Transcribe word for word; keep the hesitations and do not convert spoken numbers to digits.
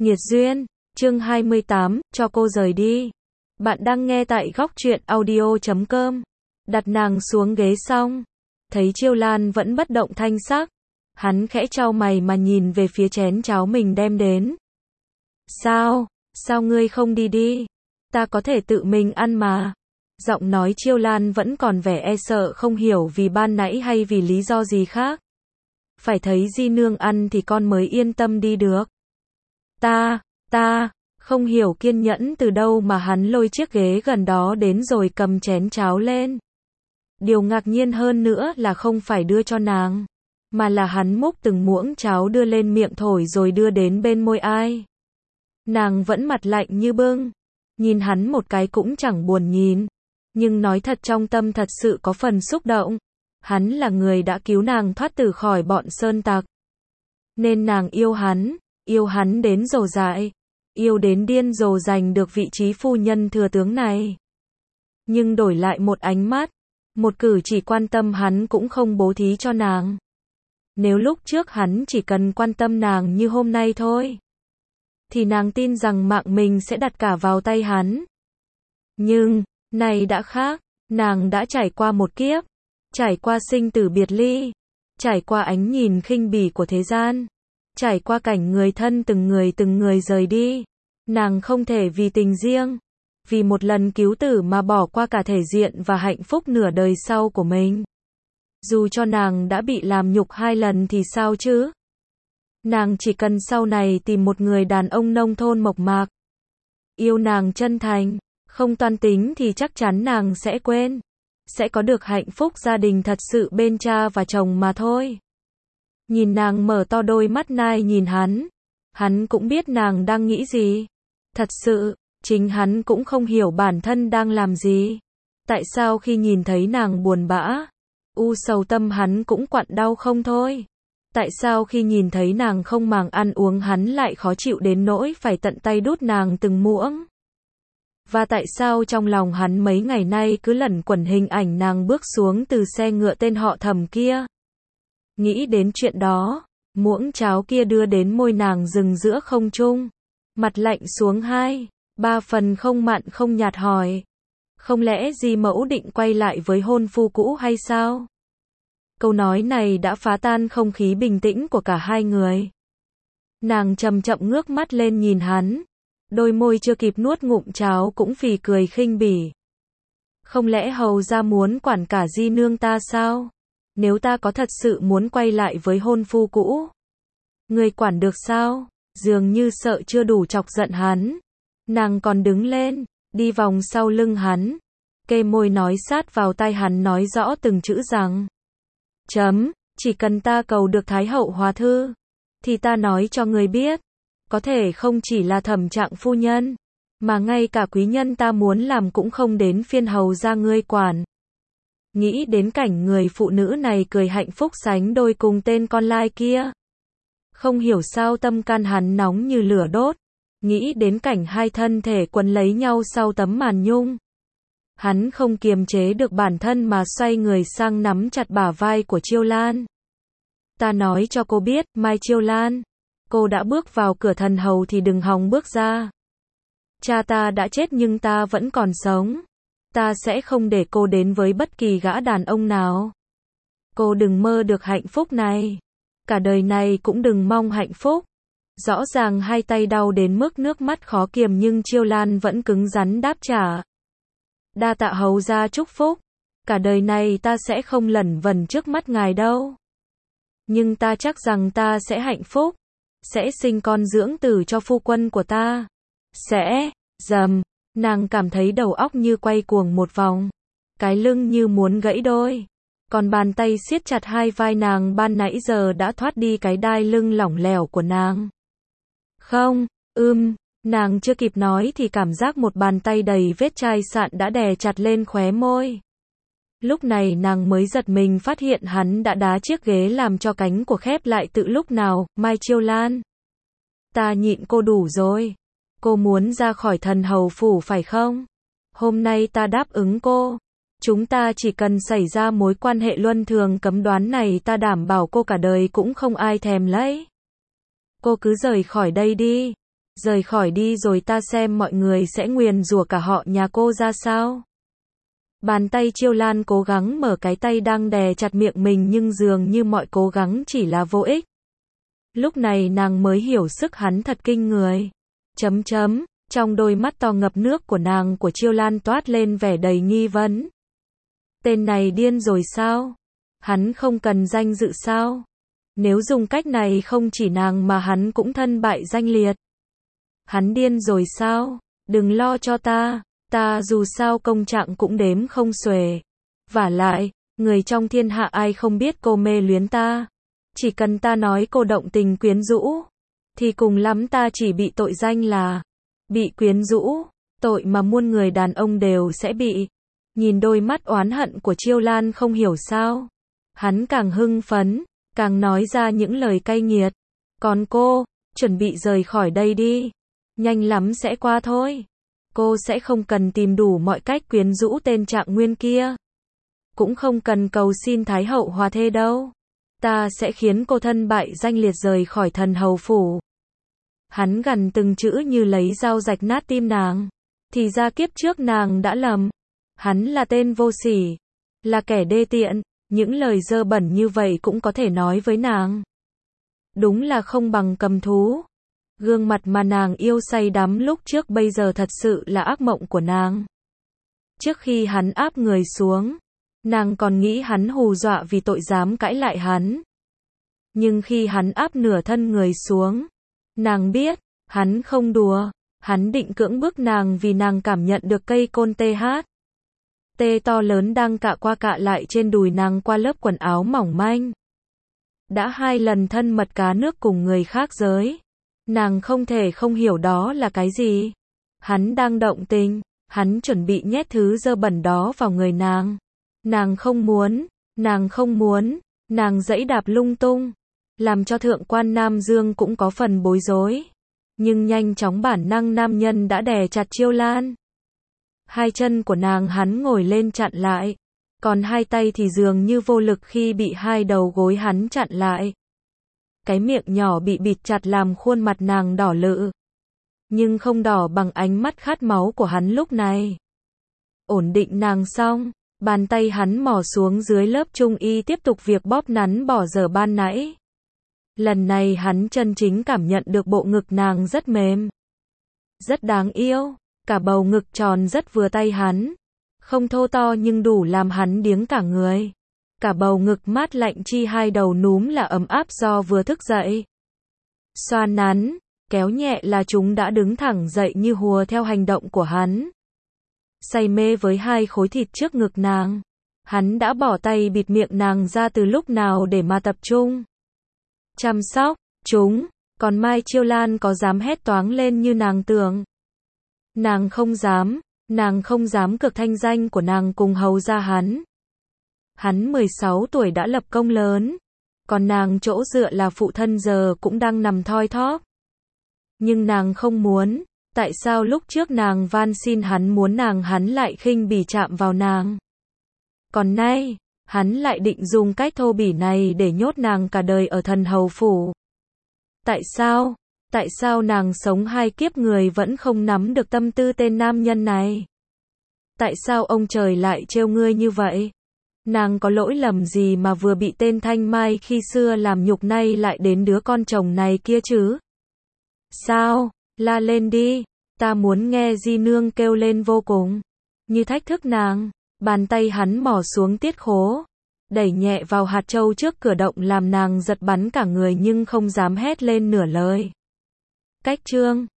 Nghiệt duyên, chương hai mươi tám, cho cô rời đi. Bạn đang nghe tại góc truyện audio chấm com. Đặt nàng xuống ghế xong, thấy Chiêu Lan vẫn bất động thanh sắc, hắn khẽ chau mày mà nhìn về phía chén cháo mình đem đến. Sao, sao ngươi không đi đi? Ta có thể tự mình ăn mà. Giọng nói Chiêu Lan vẫn còn vẻ e sợ, không hiểu vì ban nãy hay vì lý do gì khác. Phải thấy Di nương ăn thì con mới yên tâm đi được. Ta, ta, không hiểu kiên nhẫn từ đâu mà hắn lôi chiếc ghế gần đó đến rồi cầm chén cháo lên. Điều ngạc nhiên hơn nữa là không phải đưa cho nàng, mà là hắn múc từng muỗng cháo đưa lên miệng thổi rồi đưa đến bên môi ai. Nàng vẫn mặt lạnh như bưng, nhìn hắn một cái cũng chẳng buồn nhìn, nhưng nói thật trong tâm thật sự có phần xúc động. Hắn là người đã cứu nàng thoát từ khỏi bọn sơn tặc, nên nàng yêu hắn, yêu hắn đến rồ dại, yêu đến điên rồ giành được vị trí phu nhân thừa tướng này. Nhưng đổi lại một ánh mắt, một cử chỉ quan tâm hắn cũng không bố thí cho nàng. Nếu lúc trước hắn chỉ cần quan tâm nàng như hôm nay thôi, thì nàng tin rằng mạng mình sẽ đặt cả vào tay hắn. Nhưng, này đã khác, nàng đã trải qua một kiếp, trải qua sinh tử biệt ly, trải qua ánh nhìn khinh bỉ của thế gian, trải qua cảnh người thân từng người từng người rời đi. Nàng không thể vì tình riêng, vì một lần cứu tử mà bỏ qua cả thể diện và hạnh phúc nửa đời sau của mình. Dù cho nàng đã bị làm nhục hai lần thì sao chứ? Nàng chỉ cần sau này tìm một người đàn ông nông thôn mộc mạc, yêu nàng chân thành, không toan tính thì chắc chắn nàng sẽ quên, sẽ có được hạnh phúc gia đình thật sự bên cha và chồng mà thôi. Nhìn nàng mở to đôi mắt nai nhìn hắn, hắn cũng biết nàng đang nghĩ gì. Thật sự, chính hắn cũng không hiểu bản thân đang làm gì. Tại sao khi nhìn thấy nàng buồn bã, u sầu tâm hắn cũng quặn đau không thôi? Tại sao khi nhìn thấy nàng không màng ăn uống hắn lại khó chịu đến nỗi phải tận tay đút nàng từng muỗng? Và tại sao trong lòng hắn mấy ngày nay cứ lẩn quẩn hình ảnh nàng bước xuống từ xe ngựa tên họ Thẩm kia? Nghĩ đến chuyện đó, muỗng cháo kia đưa đến môi nàng dừng giữa không trung, mặt lạnh xuống hai, ba phần không mặn không nhạt hỏi. Không lẽ Di mẫu định quay lại với hôn phu cũ hay sao? Câu nói này đã phá tan không khí bình tĩnh của cả hai người. Nàng chậm chậm ngước mắt lên nhìn hắn, đôi môi chưa kịp nuốt ngụm cháo cũng phì cười khinh bỉ. Không lẽ hầu gia muốn quản cả Di nương ta sao? Nếu ta có thật sự muốn quay lại với hôn phu cũ, người quản được sao? Dường như sợ chưa đủ chọc giận hắn, nàng còn đứng lên, đi vòng sau lưng hắn, kề môi nói sát vào tai hắn nói rõ từng chữ rằng: Chấm, chỉ cần ta cầu được Thái hậu hòa thư, thì ta nói cho người biết, có thể không chỉ là Thẩm trạng phu nhân, mà ngay cả quý nhân ta muốn làm cũng không đến phiên hầu gia ngươi quản. Nghĩ đến cảnh người phụ nữ này cười hạnh phúc sánh đôi cùng tên con lai kia, không hiểu sao tâm can hắn nóng như lửa đốt. Nghĩ đến cảnh hai thân thể quấn lấy nhau sau tấm màn nhung, hắn không kiềm chế được bản thân mà xoay người sang nắm chặt bả vai của Chiêu Lan. Ta nói cho cô biết, Mai Chiêu Lan, cô đã bước vào cửa thần hầu thì đừng hòng bước ra. Cha ta đã chết nhưng ta vẫn còn sống. Ta sẽ không để cô đến với bất kỳ gã đàn ông nào. Cô đừng mơ được hạnh phúc này. Cả đời này cũng đừng mong hạnh phúc. Rõ ràng hai tay đau đến mức nước mắt khó kiềm nhưng Chiêu Lan vẫn cứng rắn đáp trả. Đa tạ hầu gia chúc phúc. Cả đời này ta sẽ không lẩn vẩn trước mắt ngài đâu. Nhưng ta chắc rằng ta sẽ hạnh phúc. Sẽ sinh con dưỡng tử cho phu quân của ta. Sẽ, dầm, nàng cảm thấy đầu óc như quay cuồng một vòng. Cái lưng như muốn gãy đôi. Còn bàn tay siết chặt hai vai nàng ban nãy giờ đã thoát đi cái đai lưng lỏng lẻo của nàng. Không, ưm, nàng chưa kịp nói thì cảm giác một bàn tay đầy vết chai sạn đã đè chặt lên khóe môi. Lúc này nàng mới giật mình phát hiện hắn đã đá chiếc ghế làm cho cánh của khép lại từ lúc nào. Mai Chiêu Lan, ta nhịn cô đủ rồi. Cô muốn ra khỏi thần hầu phủ phải không? Hôm nay ta đáp ứng cô. Chúng ta chỉ cần xảy ra mối quan hệ luân thường cấm đoán này ta đảm bảo cô cả đời cũng không ai thèm lấy. Cô cứ rời khỏi đây đi. Rời khỏi đi rồi ta xem mọi người sẽ nguyền rủa cả họ nhà cô ra sao. Bàn tay Chiêu Lan cố gắng mở cái tay đang đè chặt miệng mình nhưng dường như mọi cố gắng chỉ là vô ích. Lúc này nàng mới hiểu sức hắn thật kinh người. Chấm chấm, trong đôi mắt to ngập nước của nàng của Chiêu Lan toát lên vẻ đầy nghi vấn. Tên này điên rồi sao? Hắn không cần danh dự sao? Nếu dùng cách này không chỉ nàng mà hắn cũng thân bại danh liệt. Hắn điên rồi sao? Đừng lo cho ta, ta dù sao công trạng cũng đếm không xuể. Vả lại, người trong thiên hạ ai không biết cô mê luyến ta. Chỉ cần ta nói cô động tình quyến rũ, thì cùng lắm ta chỉ bị tội danh là bị quyến rũ, tội mà muôn người đàn ông đều sẽ bị. Nhìn đôi mắt oán hận của Chiêu Lan không hiểu sao. Hắn càng hưng phấn, càng nói ra những lời cay nghiệt. Còn cô, chuẩn bị rời khỏi đây đi. Nhanh lắm sẽ qua thôi. Cô sẽ không cần tìm đủ mọi cách quyến rũ tên Trạng Nguyên kia. Cũng không cần cầu xin Thái hậu hòa thê đâu. Ta sẽ khiến cô thân bại danh liệt rời khỏi Thần Hầu phủ. Hắn gằn từng chữ như lấy dao rạch nát tim nàng. Thì ra kiếp trước nàng đã lầm. Hắn là tên vô sỉ, là kẻ đê tiện, những lời dơ bẩn như vậy cũng có thể nói với nàng. Đúng là không bằng cầm thú. Gương mặt mà nàng yêu say đắm lúc trước bây giờ thật sự là ác mộng của nàng. Trước khi hắn áp người xuống, nàng còn nghĩ hắn hù dọa vì tội dám cãi lại hắn. Nhưng khi hắn áp nửa thân người xuống, nàng biết, hắn không đùa, hắn định cưỡng bức nàng vì nàng cảm nhận được cây côn tê hát. Tê to lớn đang cạ qua cạ lại trên đùi nàng qua lớp quần áo mỏng manh. Đã hai lần thân mật cá nước cùng người khác giới. Nàng không thể không hiểu đó là cái gì. Hắn đang động tình, hắn chuẩn bị nhét thứ dơ bẩn đó vào người nàng. Nàng không muốn, nàng không muốn, nàng giãy đạp lung tung, làm cho thượng quan Nam Dương cũng có phần bối rối. Nhưng nhanh chóng bản năng nam nhân đã đè chặt Chiêu Lan. Hai chân của nàng hắn ngồi lên chặn lại, còn hai tay thì dường như vô lực khi bị hai đầu gối hắn chặn lại. Cái miệng nhỏ bị bịt chặt làm khuôn mặt nàng đỏ lự. Nhưng không đỏ bằng ánh mắt khát máu của hắn lúc này. Ổn định nàng xong, bàn tay hắn mò xuống dưới lớp trung y tiếp tục việc bóp nắn bỏ dở ban nãy. Lần này hắn chân chính cảm nhận được bộ ngực nàng rất mềm, rất đáng yêu. Cả bầu ngực tròn rất vừa tay hắn. Không thô to nhưng đủ làm hắn điếng cả người. Cả bầu ngực mát lạnh chi hai đầu núm là ấm áp do vừa thức dậy. Xoa nắn, kéo nhẹ là chúng đã đứng thẳng dậy như hùa theo hành động của hắn. Say mê với hai khối thịt trước ngực nàng. Hắn đã bỏ tay bịt miệng nàng ra từ lúc nào để mà tập trung chăm sóc chúng. Còn Mai Chiêu Lan có dám hét toáng lên như nàng tưởng. Nàng không dám, nàng không dám cược thanh danh của nàng cùng hầu gia hắn. Hắn mười sáu tuổi đã lập công lớn, còn nàng chỗ dựa là phụ thân giờ cũng đang nằm thoi thóp. Nhưng nàng không muốn, tại sao lúc trước nàng van xin hắn muốn nàng hắn lại khinh bỉ chạm vào nàng. Còn nay, hắn lại định dùng cách thô bỉ này để nhốt nàng cả đời ở Thần Hầu phủ. Tại sao? Tại sao nàng sống hai kiếp người vẫn không nắm được tâm tư tên nam nhân này? Tại sao ông trời lại trêu ngươi như vậy? Nàng có lỗi lầm gì mà vừa bị tên Thanh Mai khi xưa làm nhục nay lại đến đứa con chồng này kia chứ? Sao? La lên đi, ta muốn nghe Di Nương kêu lên vô cùng. Như thách thức nàng, bàn tay hắn mò xuống tiết khố, đẩy nhẹ vào hạt châu trước cửa động làm nàng giật bắn cả người nhưng không dám hét lên nửa lời. Cách chương